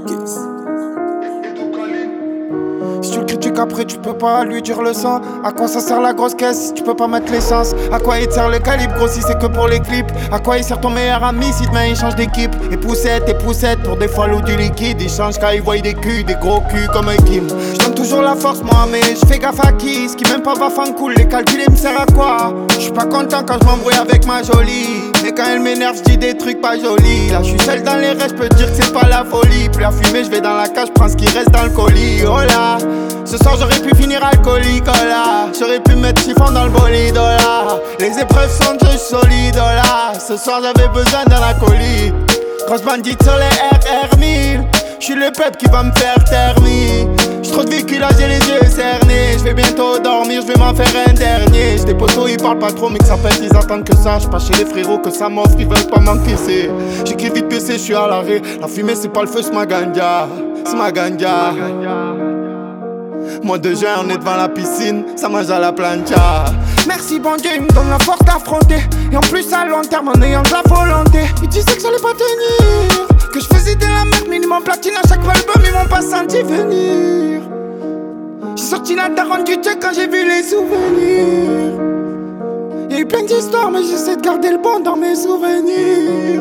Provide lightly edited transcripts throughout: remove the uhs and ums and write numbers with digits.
Si tu le critiques après tu peux pas lui dire le sang. À quoi ça sert la grosse caisse si tu peux pas mettre l'essence? À quoi il te sert le calibre gros si c'est que pour les clips? À quoi il sert ton meilleur ami si demain il change d'équipe? Et poussette pour des follow du liquide. Il change quand il voit des culs, des gros culs comme un Kim. J'donne toujours la force moi mais j'fais gaffe à qui? Ce qui même pas va fan cool, les calculs me sert à quoi? J'suis pas content quand j'm'embrouille avec ma jolie. Mais quand elle m'énerve j'dis des trucs pas jolis. Là j'suis seul dans les rêves, j'peux dire que c'est pas la folie. Plus à fumer j'vais dans la cage, j'prends ce qui reste dans le colis. Oh là, ce soir j'aurais pu finir alcoolique, oh là. J'aurais pu mettre chiffon dans le bolide, oh là. Les épreuves sont de jeu solide, oh là. Ce soir j'avais besoin d'un acolyte. Grosse bandite sur les RR1000. J'suis le peuple qui va me faire terminer. J'suis trop de vécu là, j'ai les yeux cernés. J'vais bientôt dormir, j'vais m'en faire un dernier. J'des potos, ils parlent pas trop, mais que ça pète, ils attendent que ça. J'pas chez les frérots que ça m'offre, ils veulent pas m'encaisser. J'écris vite PC, j'suis à l'arrêt. La fumée c'est pas le feu, c'est ma ganja. C'est ma ganja. Mois de juin, on est devant la piscine, ça mange à la plancha. Merci bon Dieu, il me donne la force d'affronter. Et en plus à long terme en ayant de la volonté. Ils disaient que j'allais pas tenir, que je faisais de la merde, minimum platine à chaque album, ils m'ont pas senti venir. J'ai sorti la daronne du check quand j'ai vu les souvenirs. Y'a eu plein d'histoires mais j'essaie de garder le bon dans mes souvenirs.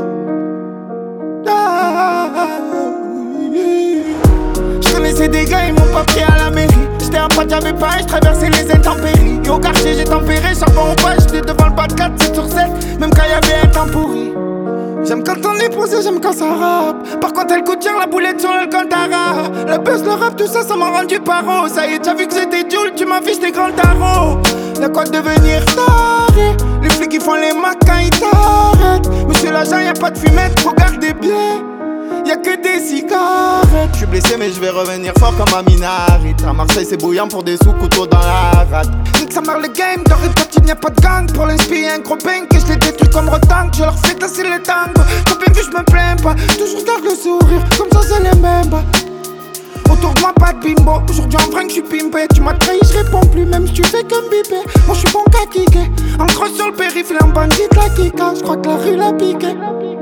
Je connaissais des gars, ils m'ont pas pris à la mairie. J'étais un pote, j'avais pas, je traversais les intempéries. Et au quartier j'ai tempéré, charbon ou pas, j'étais devant le pas de 4, 7 sur 7. Même quand y'avait un temps pourri. J'aime quand on est posé, j'aime quand ça rappe. Par contre elle coûte cher, la boulette sur le Cantara. Le buzz, le rap, tout ça, ça m'a rendu paro. Ça y est, t'as vu que j'étais Joule, tu m'affiches tes grands tarots. Y'a quoi de devenir taré? Les flics qui font les macs quand ils t'arrêtent. Monsieur l'agent, y'a pas de fumette, faut garder bien. Y'a que des cigarettes. J'suis blessé mais j'vais revenir fort comme à Minarite. À Marseille c'est bouillant pour des sous, couteau dans la rate. Nique ça marre le game, dans Ripatine y'a pas de gang. Pour l'inspirer un gros bang et j'les détruis comme Rotank. Je leur fais tasser les tangos, t'as bien vu j'me plains pas. Toujours garde le sourire, comme ça c'est les mêmes bah. Autour de moi pas de bimbo, aujourd'hui en vrai que j'suis pimpé. Tu m'as trahi, j'réponds plus même si tu fais que m'biper. Moi j'suis bon qu'à kicker, en crosse sur le périph', un bandit la kika. J'crois que la rue l'a piqué.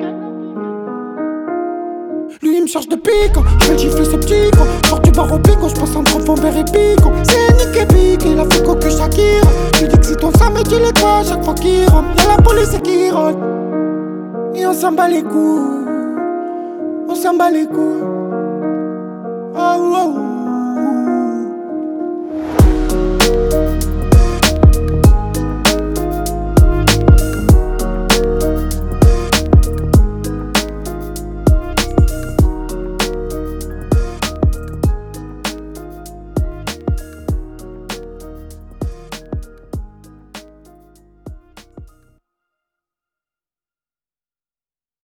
Lui il me cherche de pico, j'vais gifler ce petit con. Sors du bar au pico, j'passe en profond vers épico. C'est niqué pique, il a fait cocu Shakira. Tu dis que si ton sang me dit les quoi chaque fois qu'il rentre. Y'a la police qui rôde. Et on s'en bat les couilles. On s'en bat les couilles. Oh oh.